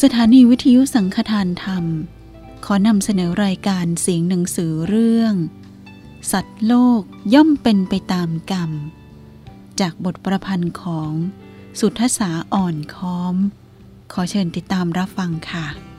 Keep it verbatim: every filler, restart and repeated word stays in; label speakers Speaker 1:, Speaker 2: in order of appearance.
Speaker 1: สถานีวิทยุสังฆทานธรรมขอนำเสนอรายการเสียงหนังสือเรื่องสัตว์โลกย่อมเป็นไปตามกรรมจากบทประพันธ์ของสุทธสาอ่อนค้อมขอเชิญติดตามรับฟังค่ะ